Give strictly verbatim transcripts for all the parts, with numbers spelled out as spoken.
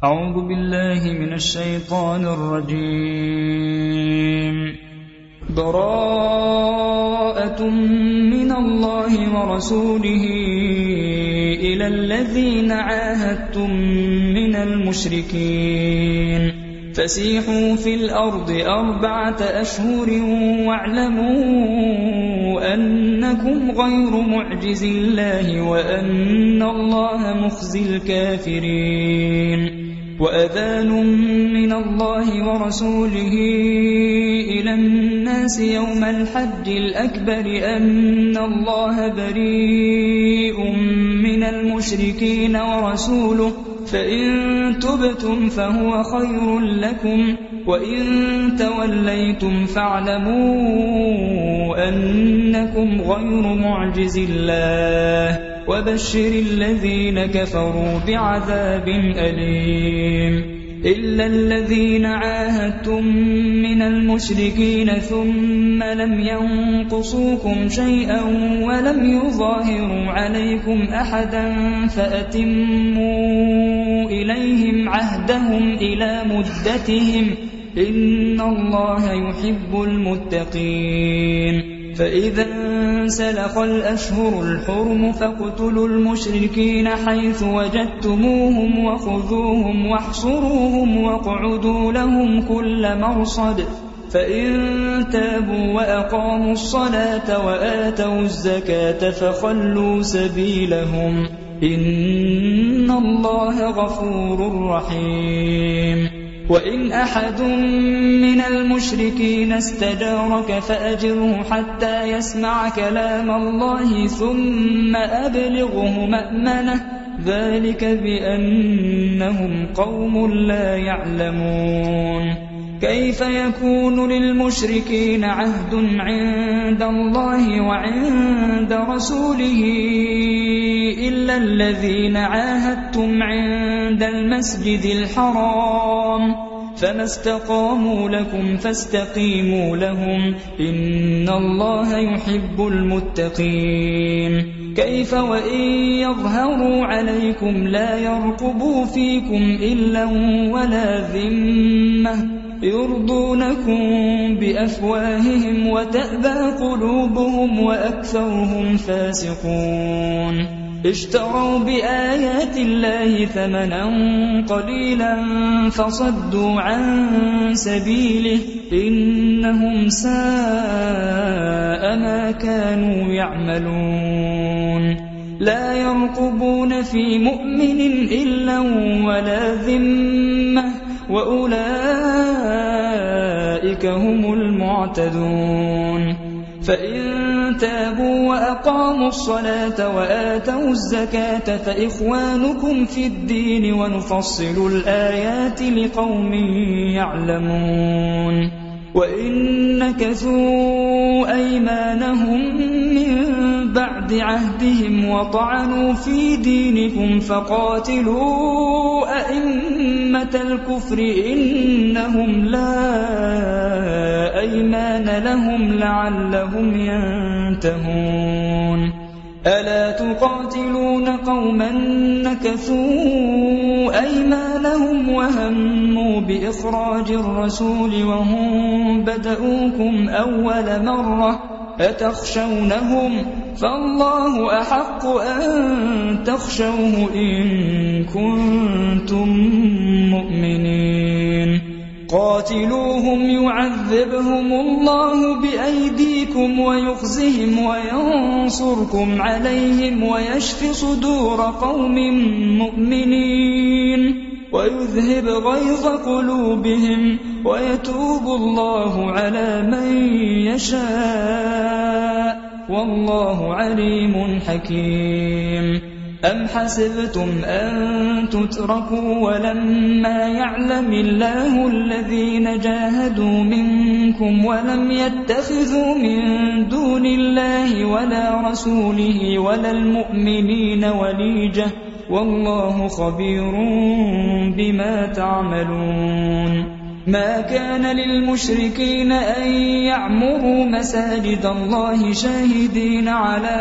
أعوذ بالله من الشيطان الرجيم. براءة من الله ورسوله إلى الذين عاهدتم من المشركين فسيحوا في الأرض أربعة أشهر واعلموا أنكم غير معجز الله وأن الله مخزي الكافرين. وأذان من الله ورسوله إلى الناس يوم الحج الأكبر أن الله بريء من المشركين ورسوله فإن تبتم فهو خير لكم وإن توليتم فاعلموا أنكم غير معجز الله وبشر الذين كفروا بعذاب أليم. إلا الذين عاهدتم من المشركين ثم لم ينقصوكم شيئا ولم يظاهروا عليكم أحدا فأتموا إليهم عهدهم إلى مدتهم إن الله يحب المتقين. فإذا انسلخ الأشهر الحرم فاقتلوا المشركين حيث وجدتموهم وخذوهم واحصروهم واقعدوا لهم كل مرصد فإن تابوا وأقاموا الصلاة وآتوا الزكاة فخلوا سبيلهم إن الله غفور رحيم. وإن أحد من المشركين استجارك فأجره حتى يسمع كلام الله ثم أبلغه مأمنه ذلك بأنهم قوم لا يعلمون. كيف يكون للمشركين عهد عند الله وعند رسوله إلا الذين عاهدتم عند المسجد الحرام فما استقاموا لكم فاستقيموا لهم إن الله يحب المتقين. كيف وإن يظهروا عليكم لا يرقبوا فيكم إلا ولا ذمة يرضونكم بأفواههم وتأبى قلوبهم وأكثرهم فاسقون. اشتروا بآيات الله ثمنا قليلا فصدوا عن سبيله إنهم ساء ما كانوا يعملون. لا يرقبون في مؤمن إلا ولا ذمة وأولئك هم المعتدون. فإن تابوا وأقاموا الصلاة وآتوا الزكاة فإخوانكم في الدين ونفصل الآيات لقوم يعلمون. وإن نكثوا أيمانهم من بعد عهدهم وطعنوا في دينكم فقاتلوا أئمة الكفر إنهم لا أيمان لهم لعلهم ينتهون. ألا تقاتلون قوما نكثوا أيمانهم وهموا بإخراج الرسول وهم بدؤوكم أول مرة أتخشونهم فالله أحق أن تخشوه إن كنتم مؤمنين. قاتلوهم يعذبهم الله بأيديكم ويخزهم وينصركم عليهم ويشف صدور قوم مؤمنين ويذهب غيظ قلوبهم ويتوب الله على من يشاء والله عليم حكيم. أم حسبتم أن تتركوا ولما يعلم الله الذين جاهدوا منكم ولم يتخذوا من دون الله ولا رسوله ولا المؤمنين وليجة والله خبير بما تعملون. ما كان للمشركين أن يعمروا مساجد الله شاهدين على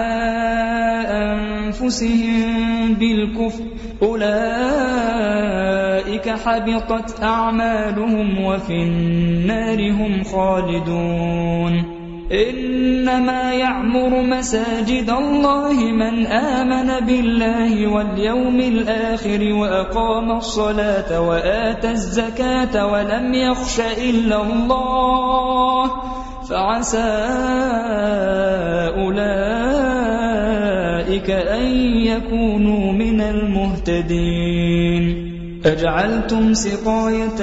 أنفسهم بالكفر أولئك أولئك حبطت أعمالهم وفي النار هم خالدون. إنما يعمر مساجد الله من آمن بالله واليوم الآخر وأقام الصلاة وآتى الزكاة ولم يخش إلا الله فعسى أولئك أن يكونوا من المهتدين. أجعلتم سقاية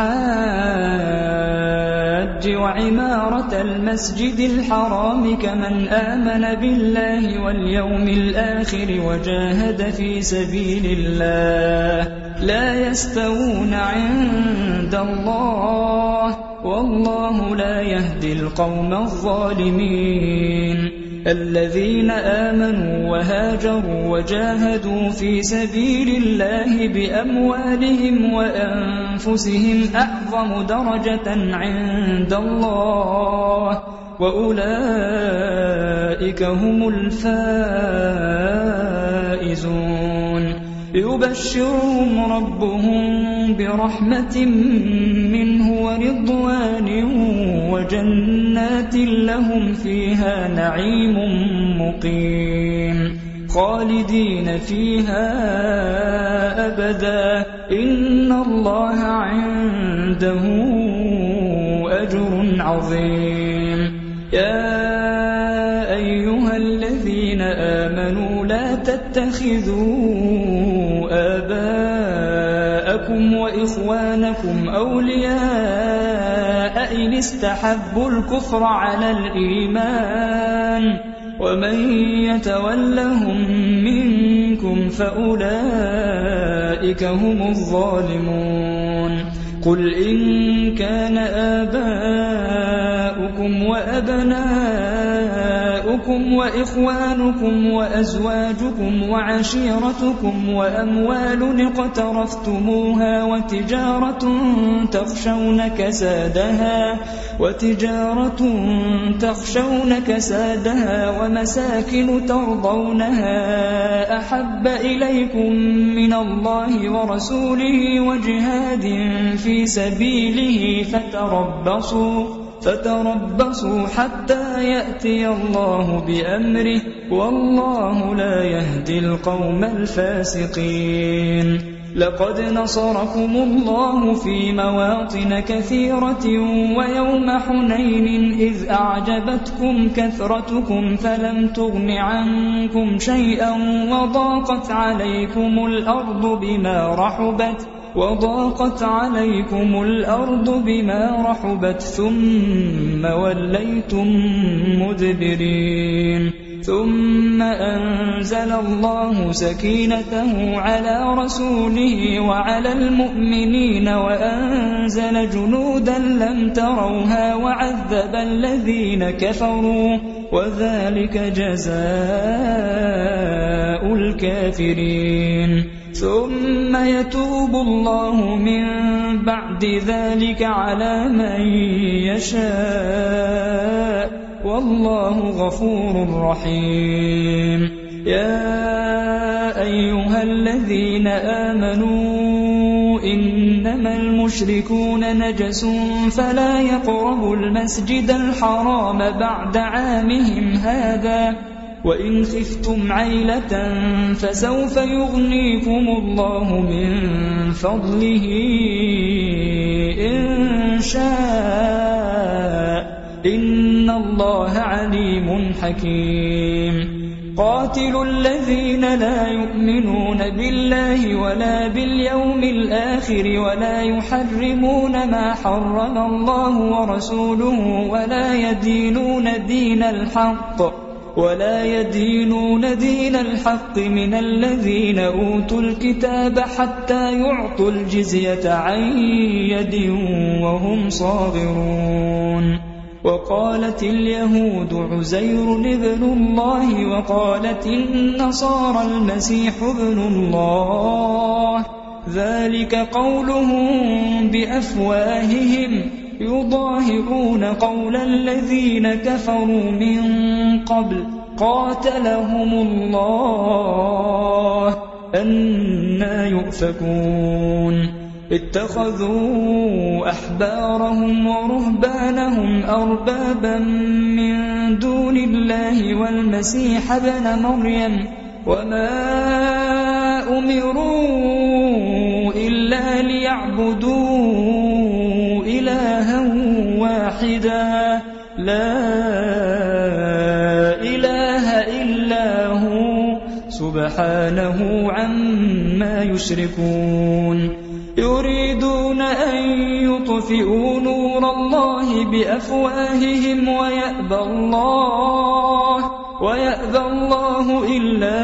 الحاج وعمارة المسجد الحرام كمن آمن بالله واليوم الآخر وجاهد في سبيل الله لا يستوون عند الله والله لا يهدي القوم الظالمين. الذين آمنوا وهاجروا وجاهدوا في سبيل الله بأموالهم وأنفسهم أعظم درجة عند الله وأولئك هم الفائزون. يبشرهم ربهم برحمة منه ورضوان وجنات لهم فيها نعيم مقيم خالدين فيها أبدا إن الله عنده أجر عظيم. يا أيها الذين آمنوا لا تتخذوا آباءكم وإخوانكم أولياء إن استحبوا الكفر على الإيمان ومن يتولهم منكم فأولئك هم الظالمون. قل إن كان آباؤكم وأبناؤكم وإخوانكم وأزواجكم وعشيرتكم وأموال اقترفتموها وتجارة تخشون كسادها وتجارة تخشون كسادها ومساكن ترضونها أحب إليكم من الله ورسوله وجهاد في سبيله فتربصوا فتربصوا حتى يأتي الله بأمره والله لا يهدي القوم الفاسقين. لقد نصركم الله في مواطن كثيرة ويوم حنين إذ أعجبتكم كثرتكم فلم تغن عنكم شيئا وضاقت عليكم الأرض بما رحبت وضاقت عليكم الأرض بما رحبت ثم وليتم مدبرين. ثم أنزل الله سكينته على رسوله وعلى المؤمنين وأنزل جنودا لم تروها وعذب الذين كفروا وذلك جزاء الكافرين. ثم يتوب الله من بعد ذلك على من يشاء والله غفور رحيم. يا أيها الذين آمنوا إنما المشركون نجس فلا يقربوا المسجد الحرام بعد عامهم هذا وإن خفتم عيلة فسوف يغنيكم الله من فضله إن شاء إن الله عليم حكيم. قاتلوا الذين لا يؤمنون بالله ولا باليوم الآخر ولا يحرمون ما حرم الله ورسوله ولا يدينون دين الحق ولا يدينون دين الحق من الذين أوتوا الكتاب حتى يعطوا الجزية عن يد وهم صاغرون. وقالت اليهود عزير ابن الله وقالت النصارى المسيح ابن الله ذلك قولهم بأفواههم يضاهئون قول الذين كفروا من قبل قاتلهم الله أنى يؤفكون. اتخذوا أحبارهم ورهبانهم أربابا من دون الله والمسيح ابن مريم وما أمروا إلا ليعبدوا إلها واحدا لا إله إلا هو سبحانه عما يشركون يريدون أن يطفئوا نور الله بأفواههم ويأبى الله ويأبى الله إلا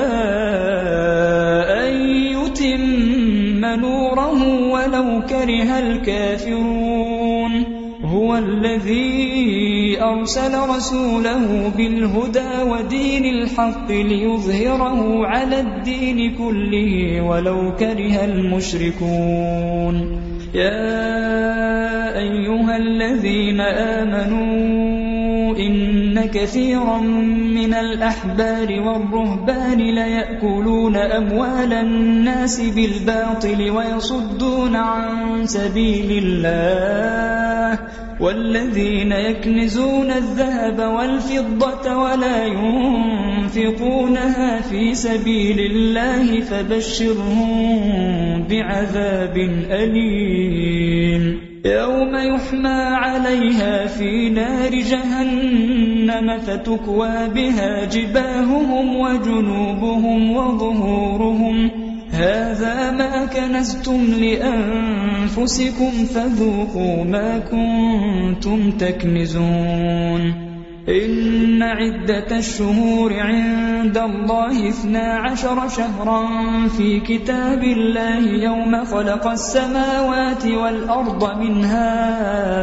أن يتم نوره ولو كره الكافرون هو الذي أرسل رسوله بالهدى ودين الحق ليظهره على الدين كله ولو كره المشركون يا أيها الذين آمنوا إن كثيرا من الأحبار والرهبان ليأكلون أموال الناس بالباطل ويصدون عن سبيل الله والذين يكنزون الذهب والفضة ولا ينفقونها في سبيل الله فبشرهم بعذاب أليم يوم يحمى عليها في نار جهنم فتكوى بها جباههم وجنوبهم وظهورهم هذا ما كنزتم لأنفسكم فذوقوا ما كنتم تكنزون إن عدة الشهور عند الله اثنا عشر شهرا في كتاب الله يوم خلق السماوات والأرض منها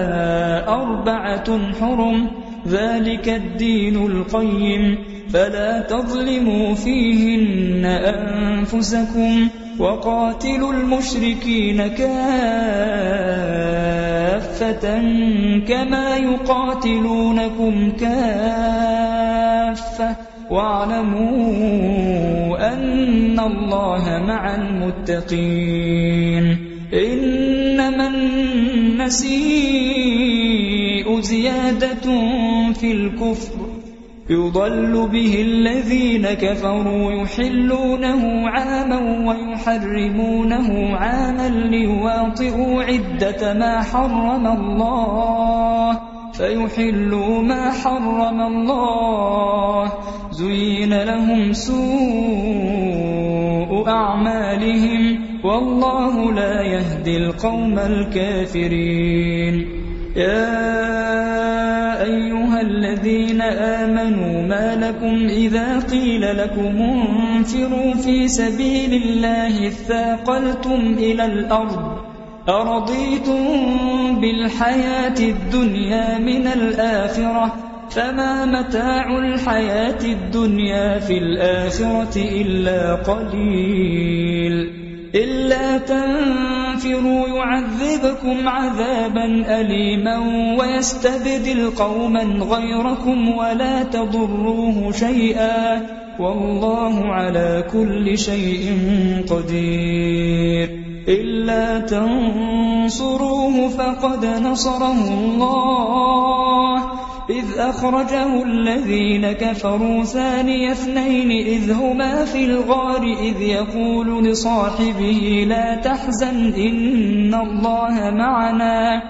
أربعة حرم ذلك الدين القيم فلا تظلموا فيهن أنفسكم وقاتلوا المشركين كافة كما يقاتلونكم كافة واعلموا أن الله مع المتقين إنما النسيء زيادة في الكفر يضل به الذين كفروا يحلونه عاما ويحرمونه عاما ليواطئوا عدة ما حرم الله فيحلوا ما حرم الله زين لهم سوء أعمالهم والله لا يهدي القوم الكافرين يا أيها الذين آمنوا ما لكم إذا قيل لكم انفروا في سبيل الله اثاقلتم إلى الأرض أرضيتم بالحياة الدنيا من الآخرة فما متاع الحياة الدنيا في الآخرة إلا قليل إلا تنفروا يعذبكم عذابا أليما ويستبدل قوما غيركم ولا تضروه شيئا والله على كل شيء قدير إلا تنصروه فقد نصره الله إذ أخرجه الذين كفروا ثاني اثنين إذ هما في الغار إذ يقول لصاحبه لا تحزن إن الله معنا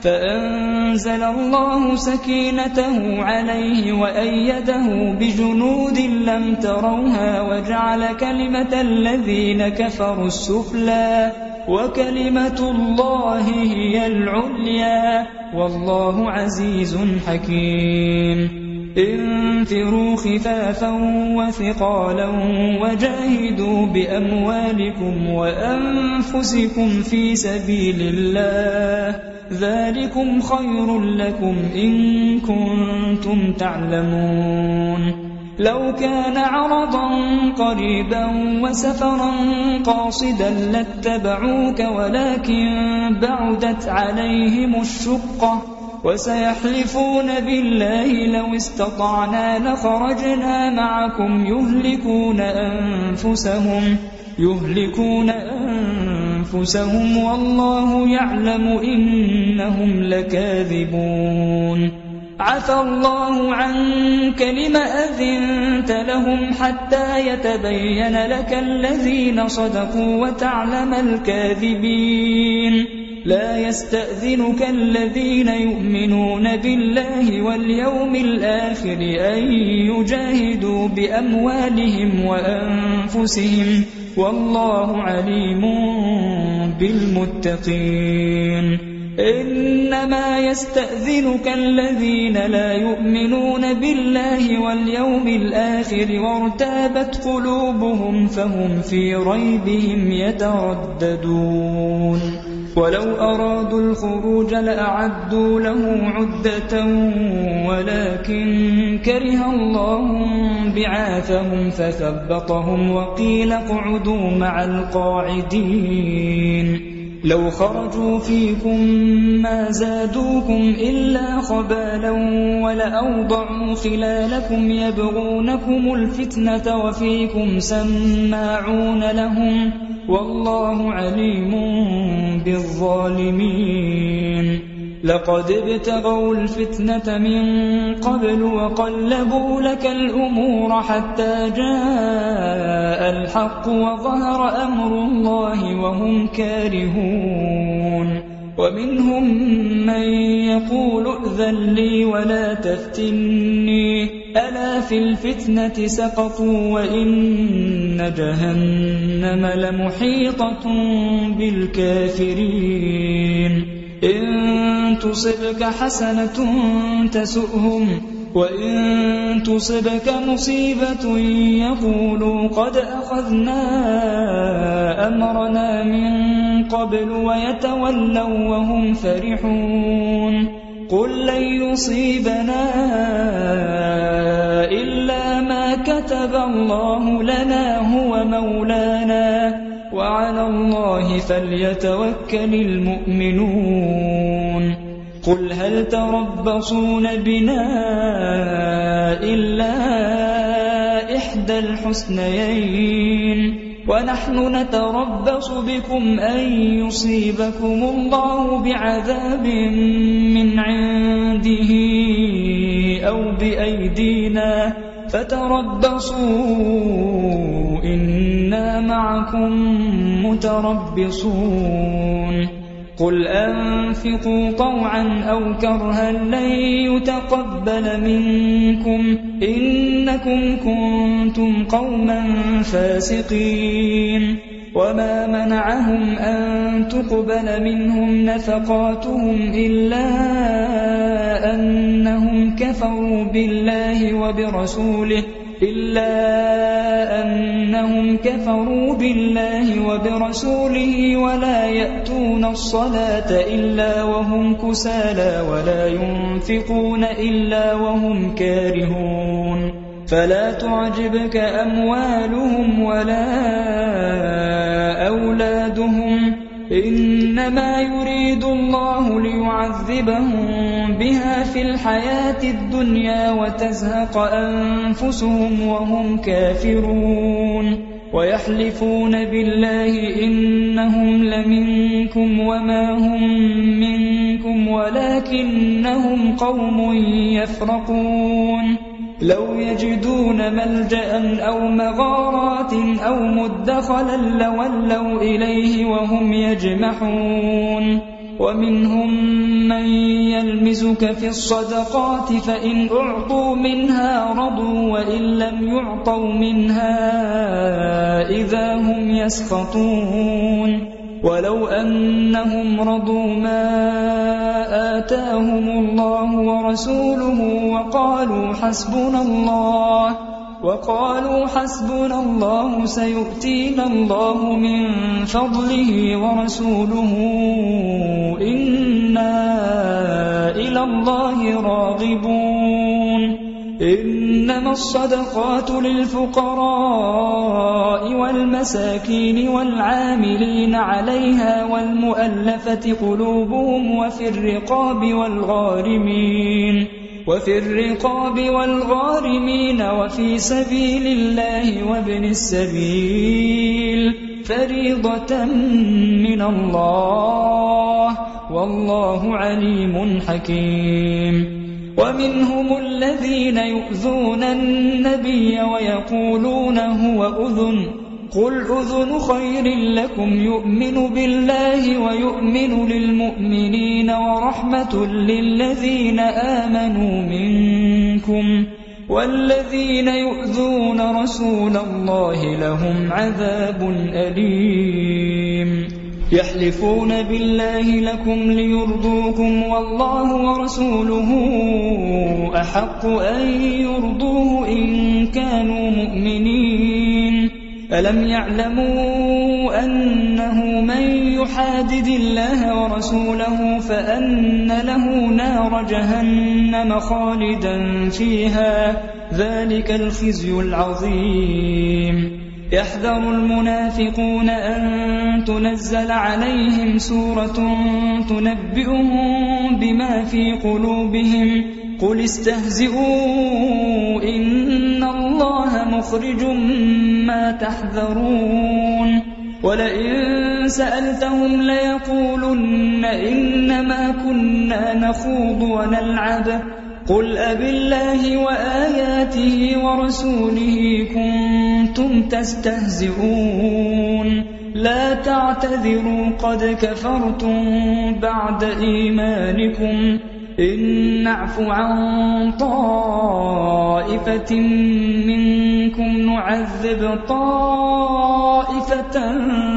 فأنزل الله سكينته عليه وأيده بجنود لم تروها وجعل كلمة الذين كفروا السفلى وكلمة الله هي العليا والله عزيز حكيم انفروا خفافا وثقالا وجاهدوا بأموالكم وأنفسكم في سبيل الله ذلكم خير لكم إن كنتم تعلمون لو كان عرضا قريبا وسفرا قاصدا لاتبعوك ولكن بعدت عليهم الشقة وسيحلفون بالله لو استطعنا لخرجنا معكم يهلكون أنفسهم يهلكون أنفسهم والله يعلم إنهم لكاذبون عفى الله عنك لم أذنت لهم حتى يتبين لك الذين صدقوا وتعلم الكاذبين لا يستأذنك الذين يؤمنون بالله واليوم الآخر أن يجاهدوا بأموالهم وأنفسهم والله عليم بالمتقين إنما يستأذنك الذين لا يؤمنون بالله واليوم الآخر وارتابت قلوبهم فهم في ريبهم يترددون ولو أرادوا الخروج لأعدوا له عدة ولكن كره الله بعاثهم فثبطهم وقيل اقعدوا مع القاعدين لو خرجوا فيكم ما زادوكم إلا خبالا ولأوضعوا خلالكم يبغونكم الفتنة وفيكم سماعون لهم والله عليم بالظالمين لقد ابتغوا الفتنة من قبل وقلبوا لك الأمور حتى جاء الحق وظهر أمر الله وهم كارهون ومنهم من يقول ائذن لي ولا تفتني ألا في الفتنة سقطوا وإن جهنم لمحيطة بالكافرين إن تصبك حسنة تسؤهم وإن تصبك مصيبة يقولوا قد أخذنا أمرنا من قبل ويتولوا وهم فرحون قل لن يصيبنا إلا ما كتب الله لنا هو مولانا وعلى الله فليتوكل المؤمنون قل هل تربصون بنا إلا إحدى الحسنيين ونحن نتربص بكم أن يصيبكم الله بعذاب من عنده أو بأيدينا فتربصوا إنا معكم متربصون قل أنفقوا طوعا أو كرها لن يتقبل منكم إنكم كنتم قوما فاسقين وما منعهم أن تقبل منهم نفقاتهم إلا أنهم كفروا بالله وبرسوله إلا أنهم كفروا بالله وبرسوله ولا يأتون الصلاة إلا وهم كسالى ولا ينفقون إلا وهم كارهون فلا تعجبك أموالهم ولا أولادهم إنما يريد الله ليعذبهم بها في الحياة الدنيا وتزهق أنفسهم وهم كافرون ويحلفون بالله إنهم لمنكم وما هم منكم ولكنهم قوم يفرقون لو يجدون ملجأ أو مغارات أو مدخلا لولوا إليه وهم يجمحون ومنهم من يلمزك في الصدقات فإن أعطوا منها رضوا وإن لم يعطوا منها إذا هم يسخطون ولو أنهم رضوا ما آتاهم الله ورسوله وقالوا حسبنا الله وقالوا حسبنا الله سيؤتينا الله من فضله ورسوله إنا إلى الله راغبون إنما الصدقات للفقراء والمساكين والعاملين عليها والمؤلفة قلوبهم وفي الرقاب والغارمين وفي الرقاب والغارمين وفي سبيل الله وابن السبيل فريضة من الله والله عليم حكيم. ومنهم الذين يؤذون النبي ويقولون هو أذن قل أذن خير لكم يؤمن بالله ويؤمن للمؤمنين ورحمة للذين آمنوا منكم والذين يؤذون رسول الله لهم عذاب أليم. يحلفون بالله لكم ليرضوكم والله ورسوله أحق أن يرضوه إن كانوا مؤمنين. ألم يعلموا أنه من يحادد الله ورسوله فأن له نار جهنم خالدا فيها ذلك الخزي العظيم. يحذر المنافقون أن تنزل عليهم سورة تنبئهم بما في قلوبهم قل استهزئوا إن الله مخرج ما تحذرون. ولئن سألتهم ليقولن إنما كنا نخوض ونلعب قل أبالله وآياته ورسوله كنتم تستهزئون لا تعتذروا قد كفرتم بعد إيمانكم إن نعف عن طائفة منكم نعذب طائفة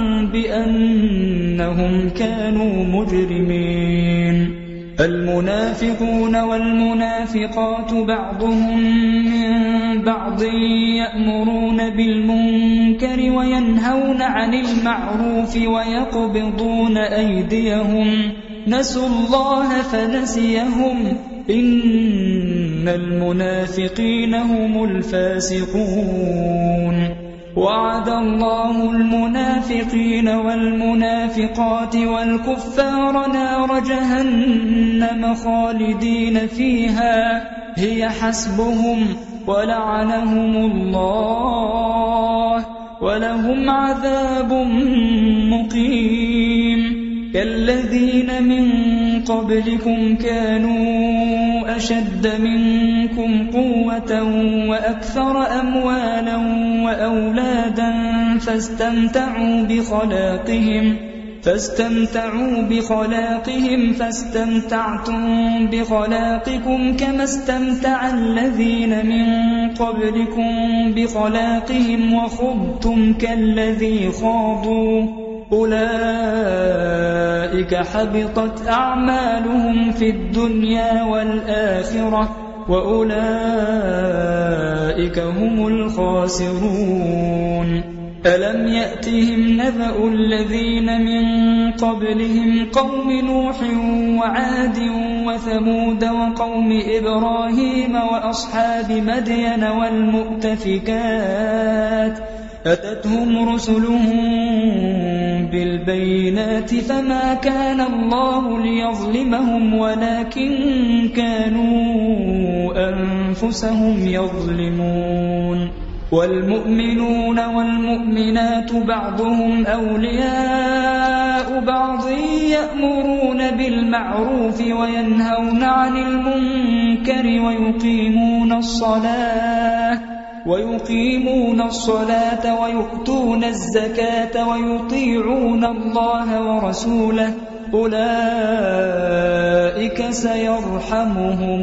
بأنهم كانوا مجرمين. المنافقون والمنافقات بعضهم من بعض يأمرون بالمنكر وينهون عن المعروف ويقبضون أيديهم نسوا الله فنسيهم إن المنافقين هم الفاسقون. وعد الله المنافقين والمنافقات والكفار نار جهنم خالدين فيها هي حسبهم ولعنهم الله ولهم عذاب مقيم. كالذين من قبلكم كانوا أشد منكم قوة وأكثر أموالا وأولادا فاستمتعوا بخلاقهم فاستمتعوا بخلاقهم فاستمتعتم بخلاقكم كما استمتع الذين من قبلكم بخلاقهم وخضتم كالذي خاضوا أولئك حبطت أعمالهم في الدنيا والآخرة وأولئك هم الخاسرون. ألم يأتهم نبأ الذين من قبلهم قوم نوح وعاد وثمود وقوم إبراهيم وأصحاب مدين والمؤتفكات أتتهم رسلهم بالبينات فما كان الله ليظلمهم ولكن كانوا أنفسهم يظلمون. والمؤمنون والمؤمنات بعضهم أولياء بعض يأمرون بالمعروف وينهون عن المنكر ويقيمون الصلاة ويقيمون الصلاة ويؤتون الزكاة ويطيعون الله ورسوله أولئك سيرحمهم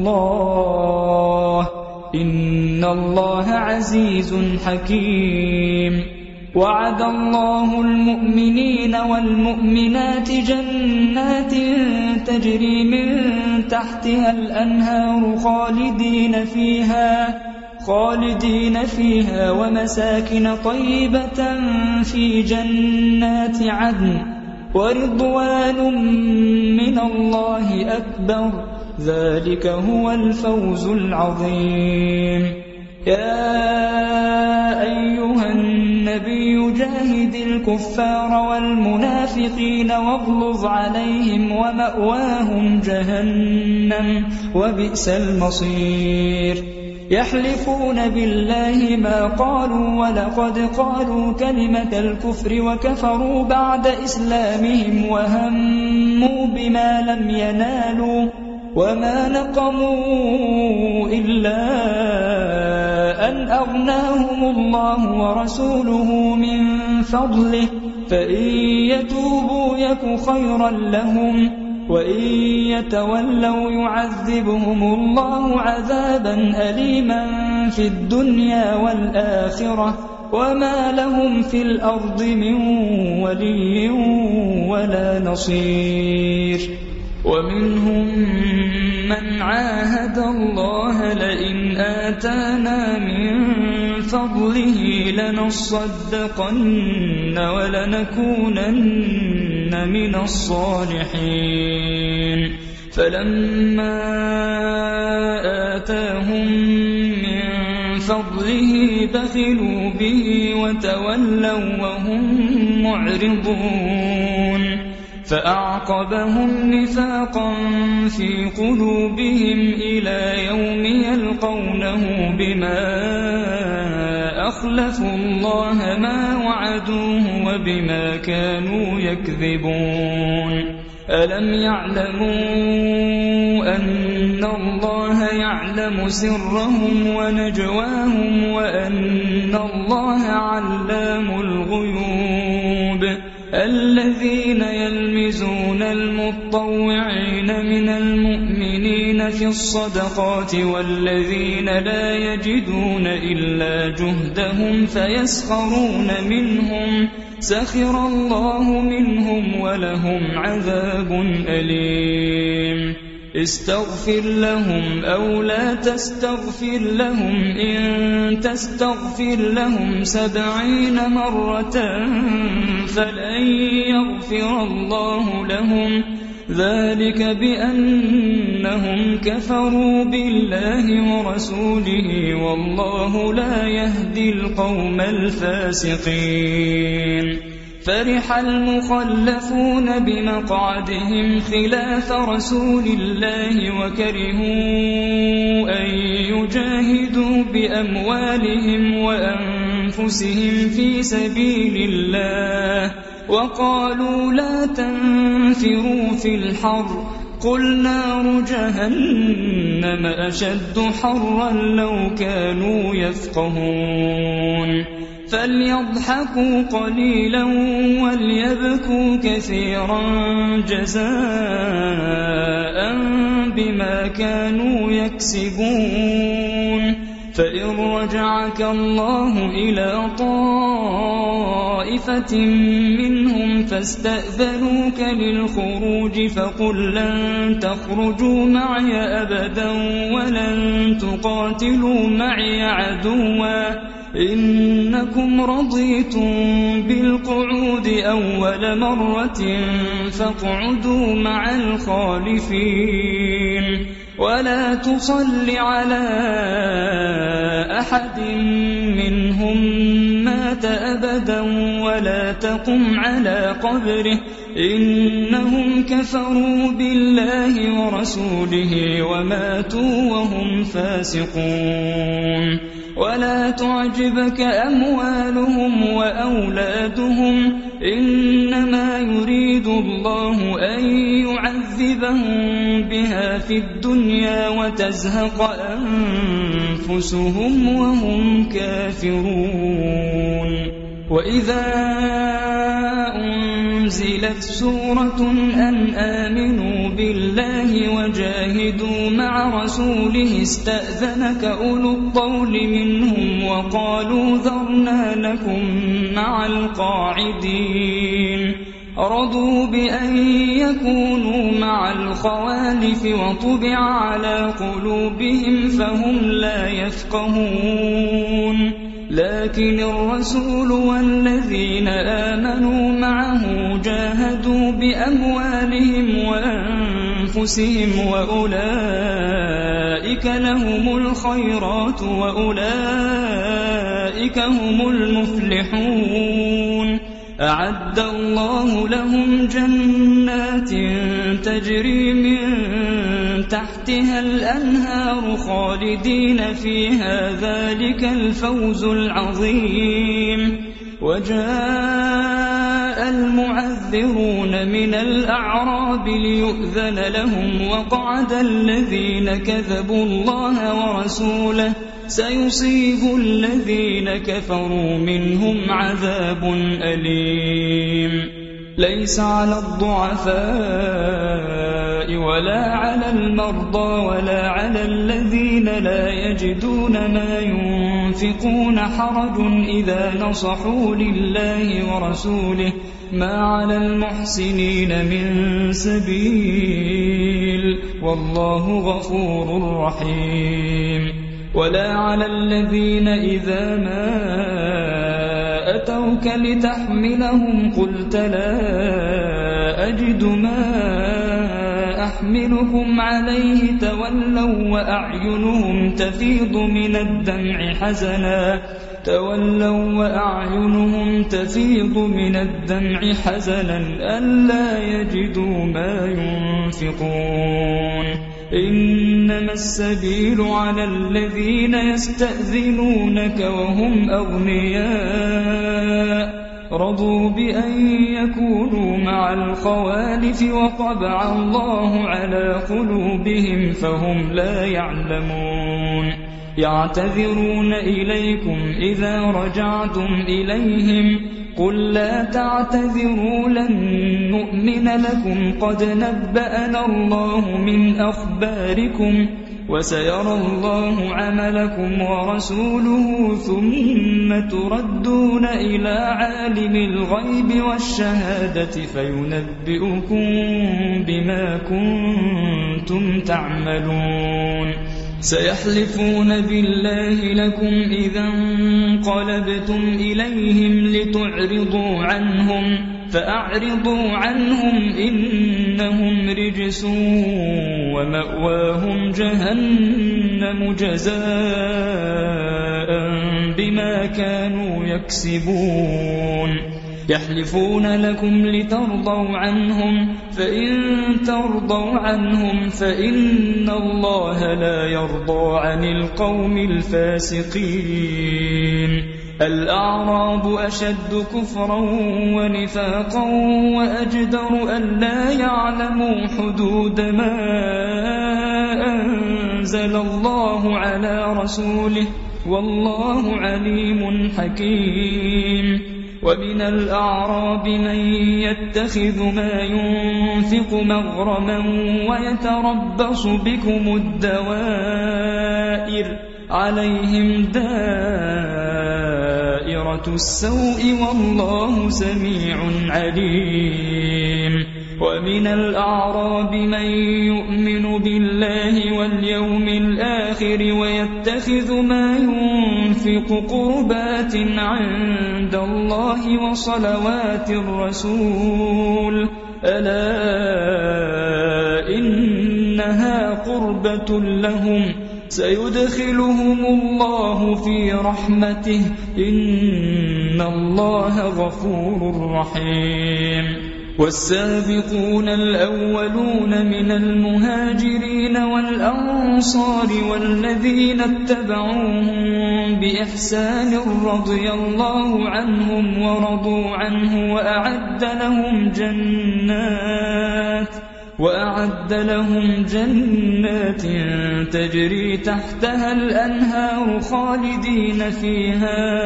الله إن الله عزيز حكيم. وعد الله المؤمنين والمؤمنات جنات تجري من تحتها الأنهار خالدين فيها خالدين فيها ومساكن طيبة في جنات عدن ورضوان من الله أكبر ذلك هو الفوز العظيم. يا أيها النبي جاهد الكفار والمنافقين واغلظ عليهم ومأواهم جهنم وبئس المصير. يحلفون بالله ما قالوا ولقد قالوا كلمة الكفر وكفروا بعد إسلامهم وهموا بما لم ينالوا وما نقموا إلا أن أغناهم الله ورسوله من فضله فإن يتوبوا يك خيرا لهم وإن يتولوا يعذبهم الله عذابا أليما في الدنيا والآخرة وما لهم في الأرض من ولي ولا نصير ومنهم من عاهد الله لئن آتانا من فضله لنصدقن ولنكونن من الصالحين فلما آتاهم من فضله بخلوا به وتولوا وهم معرضون فأعقبهم نفاقا في قلوبهم إلى يوم يلقونه بما أخلفوا الله ما وعدوه وبما كانوا يكذبون ألم يعلموا أن الله يعلم سرهم ونجواهم وأن الله علام الغيوب الذين يلمزون المطوعين من المؤمنين في الصدقات والذين لا يجدون إلا جهدهم فيسخرون منهم سخر الله منهم ولهم عذاب أليم استغفر لهم أو لا تستغفر لهم إن تستغفر لهم سبعين مرة فلن يغفر الله لهم ذلك بأنهم كفروا بالله ورسوله والله لا يهدي القوم الفاسقين فرح المخلفون بمقعدهم خلاف رسول الله وكرهوا أن يجاهدوا بأموالهم وأنفسهم في سبيل الله وقالوا لا تنفروا في الحر قل نار جهنم أشد حرا لو كانوا يفقهون فليضحكوا قليلا وليبكوا كثيرا جزاء بما كانوا يكسبون فإن رجعك الله إلى طائفة منهم فاستأذنوك للخروج فقل لن تخرجوا معي أبدا ولن تقاتلوا معي عدوا إنكم رضيتم بالقعود أول مرة فاقعدوا مع الخالفين ولا تصل على أحد منهم مات أبدا ولا تقم على قبره إنهم كفروا بالله ورسوله وماتوا وهم فاسقون ولا تعجبك أموالهم وأولادهم إنما يريد الله أن يعذبهم بها في الدنيا وتزهق أنفسهم وهم كافرون وإذا أنزلت سورة أن آمنوا بالله وجاهدوا مع رسوله استأذنك أولو الطول منهم وقالوا ذرنا لكم مع القاعدين رضوا بأن يكونوا مع الخوالف وطبع على قلوبهم فهم لا يفقهون لكن الرسول والذين آمنوا معه جاهدوا بأموالهم وأنفسهم وأولئك لهم الخيرات وأولئك هم المفلحون أعد الله لهم جنات تجري من تحتها الأنهار خالدين فيها ذلك الفوز العظيم. وجاء المعذرون من الأعراب ليؤذن لهم وقعد الذين كذبوا الله ورسوله سيصيب الذين كفروا منهم عذاب أليم. ليس على الضعفاء ولا على المرضى ولا على الذين لا يجدون ما ينفقون حرج إذا نصحوا لله ورسوله ما على المحسنين من سبيل والله غفور رحيم. ولا على الذين إذا ما أتوك لتحملهم قلت لا أجد ما أحملكم عليه تولوا وأعينهم تفيض من الدمع حزنا تولوا وأعينهم تفيض من الدمع حزنا ألا يجدوا ما ينفقون. إنما السبيل على الذين يستأذنونك وهم أغنياء رضوا بأن يكونوا مع الخوالف وطبع الله على قلوبهم فهم لا يعلمون. يعتذرون إليكم إذا رجعتم إليهم قل لا تعتذروا لن نؤمن لكم قد نبأنا الله من أخباركم وسيرى الله عملكم ورسوله ثم تردون إلى عالم الغيب والشهادة فينبئكم بما كنتم تعملون. سيحلفون بالله لكم إذا انقلبتم إليهم لتعرضوا عنهم فأعرضوا عنهم إنهم رجس ومأواهم جهنم جزاء بما كانوا يكسبون. يحلفون لكم لترضوا عنهم فإن ترضوا عنهم فإن الله لا يرضى عن القوم الفاسقين. الأعراب أشد كفرا ونفاقا وأجدر أن لا يعلموا حدود ما أنزل الله على رسوله والله عليم حكيم. ومن الأعراب من يتخذ ما ينفق مغرما ويتربص بكم الدوائر عليهم دائرة السوء والله سميع عليم. ومن الأعراب من يؤمن بالله واليوم الآخر ويتخذ ما ينفق قربات عند الله وصلوات الرسول ألا إنها قربة لهم سيدخلهم الله في رحمته إن الله غفور رحيم. والسابقون الأولون من المهاجرين والأنصار والذين اتبعوهم بإحسان رضي الله عنهم ورضوا عنه وأعد لهم جنات وأعد لهم جنات تجري تحتها الأنهار خالدين فيها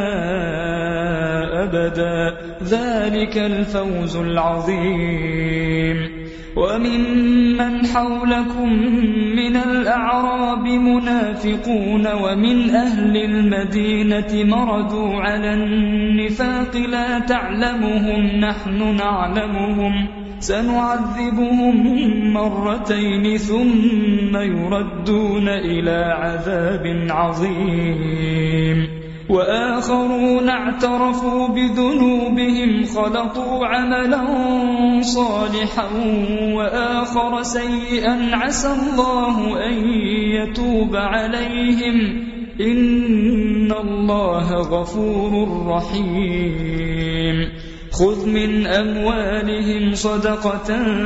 أبدا ذلك الفوز العظيم. وممن حولكم من الأعراب منافقون ومن أهل المدينة مردوا على النفاق لا تعلمهم نحن نعلمهم سنعذبهم مرتين ثم يردون إلى عذاب عظيم. وآخرون اعترفوا بذنوبهم خلطوا عملا صالحا وآخر سيئا عسى الله أن يتوب عليهم إن الله غفور رحيم. خذ من أموالهم صدقة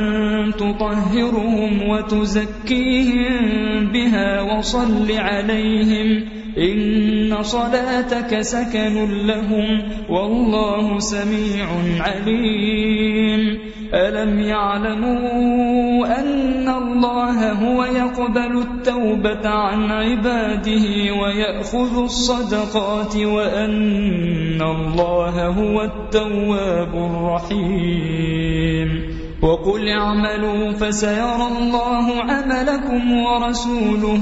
تطهرهم وتزكيهم بها وصل عليهم إن صلاتك سكن لهم والله سميع عليم ألم يعلموا أن الله هو يقبل التوبة عن عباده ويأخذ الصدقات وأن الله هو التواب الرحيم وقل اعملوا فسيرى الله عملكم ورسوله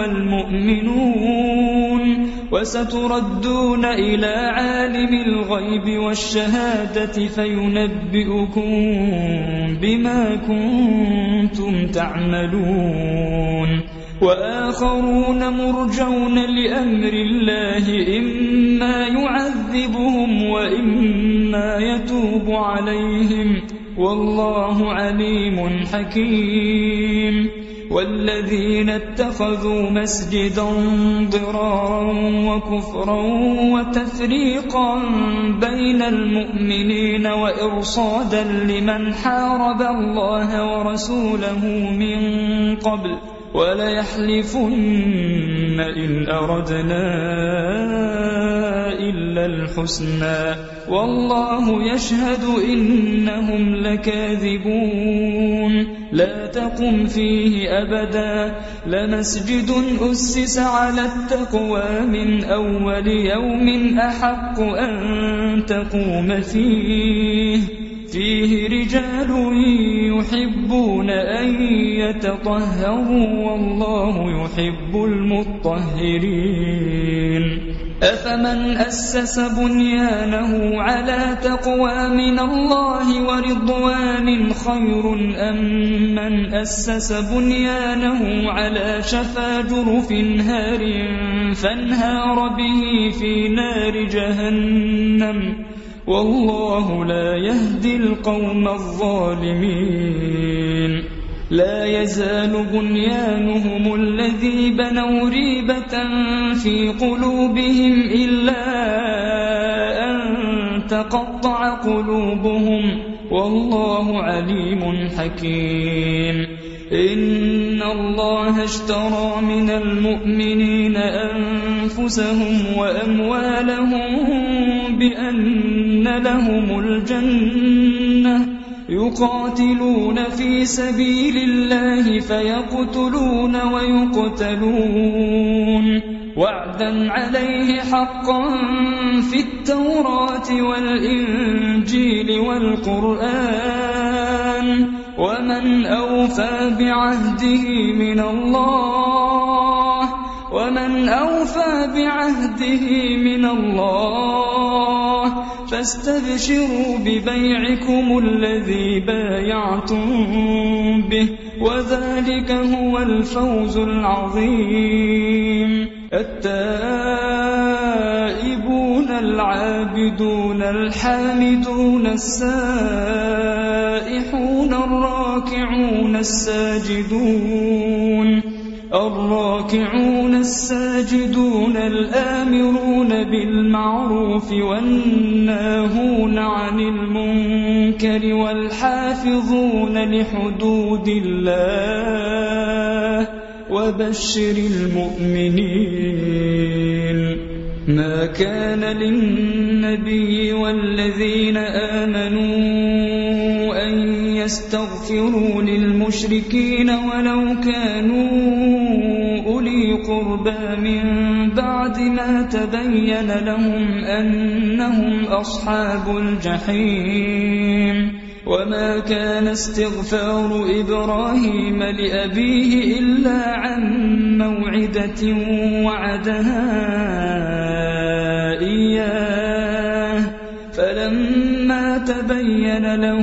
والمؤمنون وستردون إلى عالم الغيب والشهادة فينبئكم بما كنتم تعملون وآخرون مرجون لأمر الله إما يعذبهم وإما يتوب عليهم والله عليم حكيم والذين اتخذوا مسجدا ضرارا وكفرا وتفريقا بين المؤمنين وإرصادا لمن حارب الله ورسوله من قبل وليحلفن إن أردنا إلا الحسنى والله يشهد إنهم لكاذبون لا تقم فيه أبدا لمسجد أسس على التقوى من أول يوم أحق أن تقوم فيه فيه رجال يحبون أن يتطهروا والله يحب المطهرين أفمن أسس بنيانه على تقوى من الله ورضوان خير أم من أسس بنيانه على شفا جرف هار فانهار به في نار جهنم والله لا يهدي القوم الظالمين لا يزال بنيانهم الذي بنوا ريبة في قلوبهم إلا أن تقطع قلوبهم والله عليم حكيم إن الله اشترى من المؤمنين أنفسهم وأموالهم بأن لهم الجنة يقاتلون في سبيل الله فيقتلون ويقتلون وعدا عليه حقا في التوراة والإنجيل والقرآن ومن أوفى بعهده من الله ومن أوفى بعهده من الله فاستبشروا ببيعكم الذي بايعتم به وذلك هو الفوز العظيم التائبون العابدون الحامدون السائحون الراكعون الساجدون الراكعون الساجدون الآمرون بالمعروف والناهون عن المنكر والحافظون لحدود الله وبشر المؤمنين ما كان للنبي والذين آمنوا أن يستغفروا للمشركين ولو كانوا أولي قربى من بعد ما تبين لهم أنهم أصحاب الجحيم وما كان استغفار إبراهيم لأبيه إلا عن موعدة وعدها إياه فلما تبين له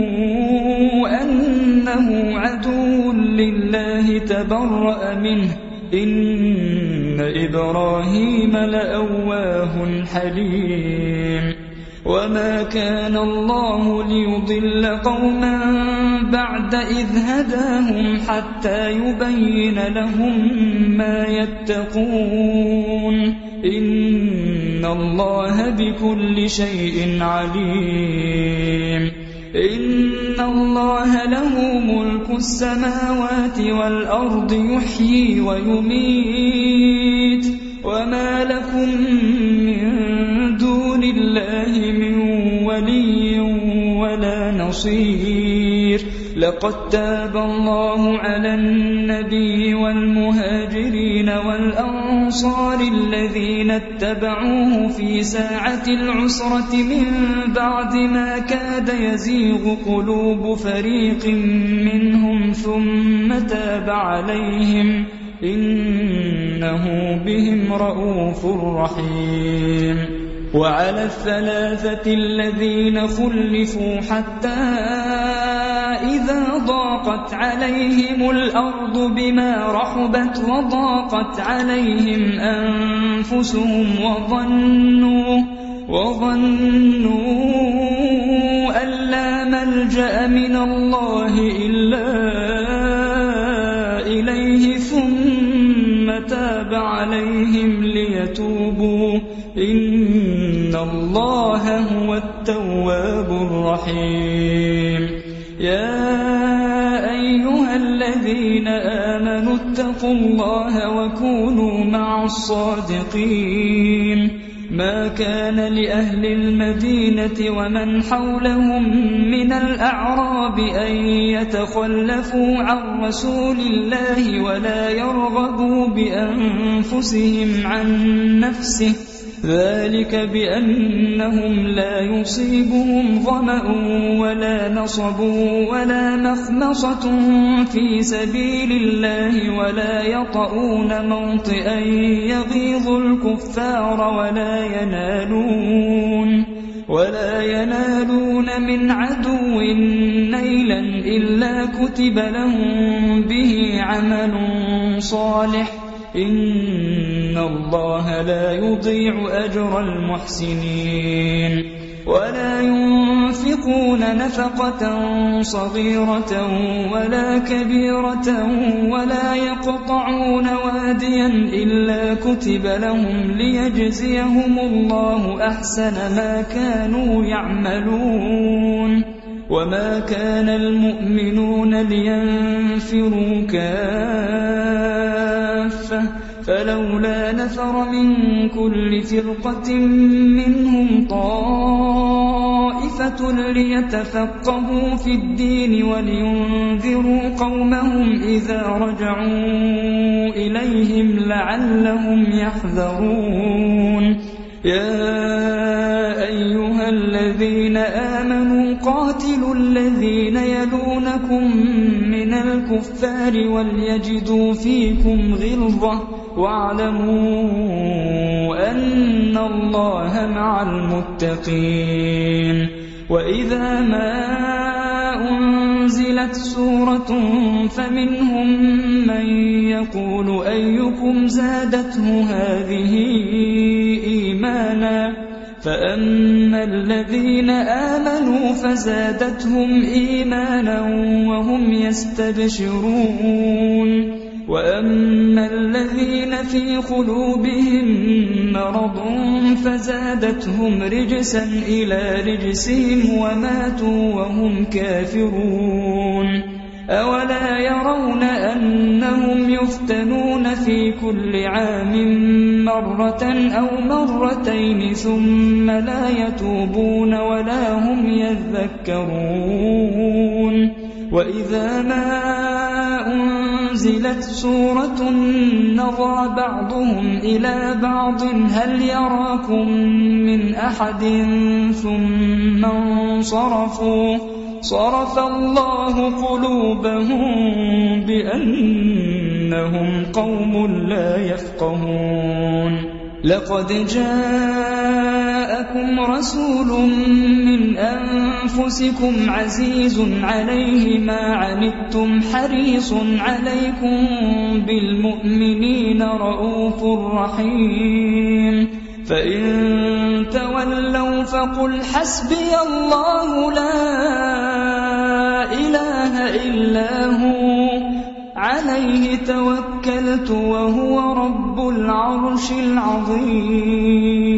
أنه عدو لله تبرأ منه إن إبراهيم لأواه حليم وما كان الله ليضل قوما بعد إذ هداهم حتى يبين لهم ما يتقون إن إن الله بكل شيء عليم إن الله له ملك السماوات والأرض يحيي ويميت وما لكم من دون الله من ولي ولا نصير لقد تاب الله على النبي والمهاجرين والأنصار الذين اتبعوه في ساعة العسرة من بعد ما كاد يزيغ قلوب فريق منهم ثم تاب عليهم إنه بهم رءوف رحيم وعلى الثلاثة الذين خلفوا حتى إذا ضاقت عليهم الأرض بما رحبت وضاقت عليهم أنفسهم وظنوا وظنوا أن لا ملجأ من الله إلا إليه ثم تاب عليهم ليتوبوا إن الله هو التواب الرحيم يا أيها الذين آمنوا اتقوا الله وكونوا مع الصادقين ما كان لأهل المدينة ومن حولهم من الأعراب أن يتخلفوا عن رسول الله ولا يرغبوا بأنفسهم عن نفسه ذلك بأنهم لا يصيبهم ظمأ ولا نصب ولا مخمصة في سبيل الله ولا يطؤون موطئا يغيظ الكفار ولا ينالون ولا ينالون من عدو نيلا إلا كتب لهم به عمل صالح إن الله لا يضيع أجر المحسنين ولا ينفقون نفقة صغيرة ولا كبيرة ولا يقطعون واديا إلا كتب لهم ليجزيهم الله أحسن ما كانوا يعملون وما كان المؤمنون لينفروا كافة فلولا نفر من كل فرقة منهم طائفة ليتفقهوا في الدين ولينذروا قومهم إذا رجعوا إليهم لعلهم يحذرون يا أيها الذين آمنوا قاتلوا الذين يلونكم من الكفار وليجدوا فيكم غلظة واعلموا أن الله مع المتقين وإذا ما أنزلت سورة فمنهم من يقول أيكم زادته هذه إيمانا فأما الذين آمنوا فزادتهم إيمانا وهم يستبشرون وأما الذين في قلوبهم مرض فزادتهم رجسا إلى رجسهم وماتوا وهم كافرون أولا يرون أنهم يفتنون في كل عام مرة أو مرتين ثم لا يتوبون ولا هم يذكرون وإذا ما أنزلت سورة نظر بعضهم إلى بعض هل يراكم من أحد ثم انصرفوا صرف الله قلوبهم بأنهم قوم لا يفقهون لقد جاءكم رسول من أنفسكم عزيز عليه ما عنتم حريص عليكم بالمؤمنين رؤوف رحيم فإن تولوا فقل حسبي الله لا إله إلا هو عليه توكلت وهو رب العرش العظيم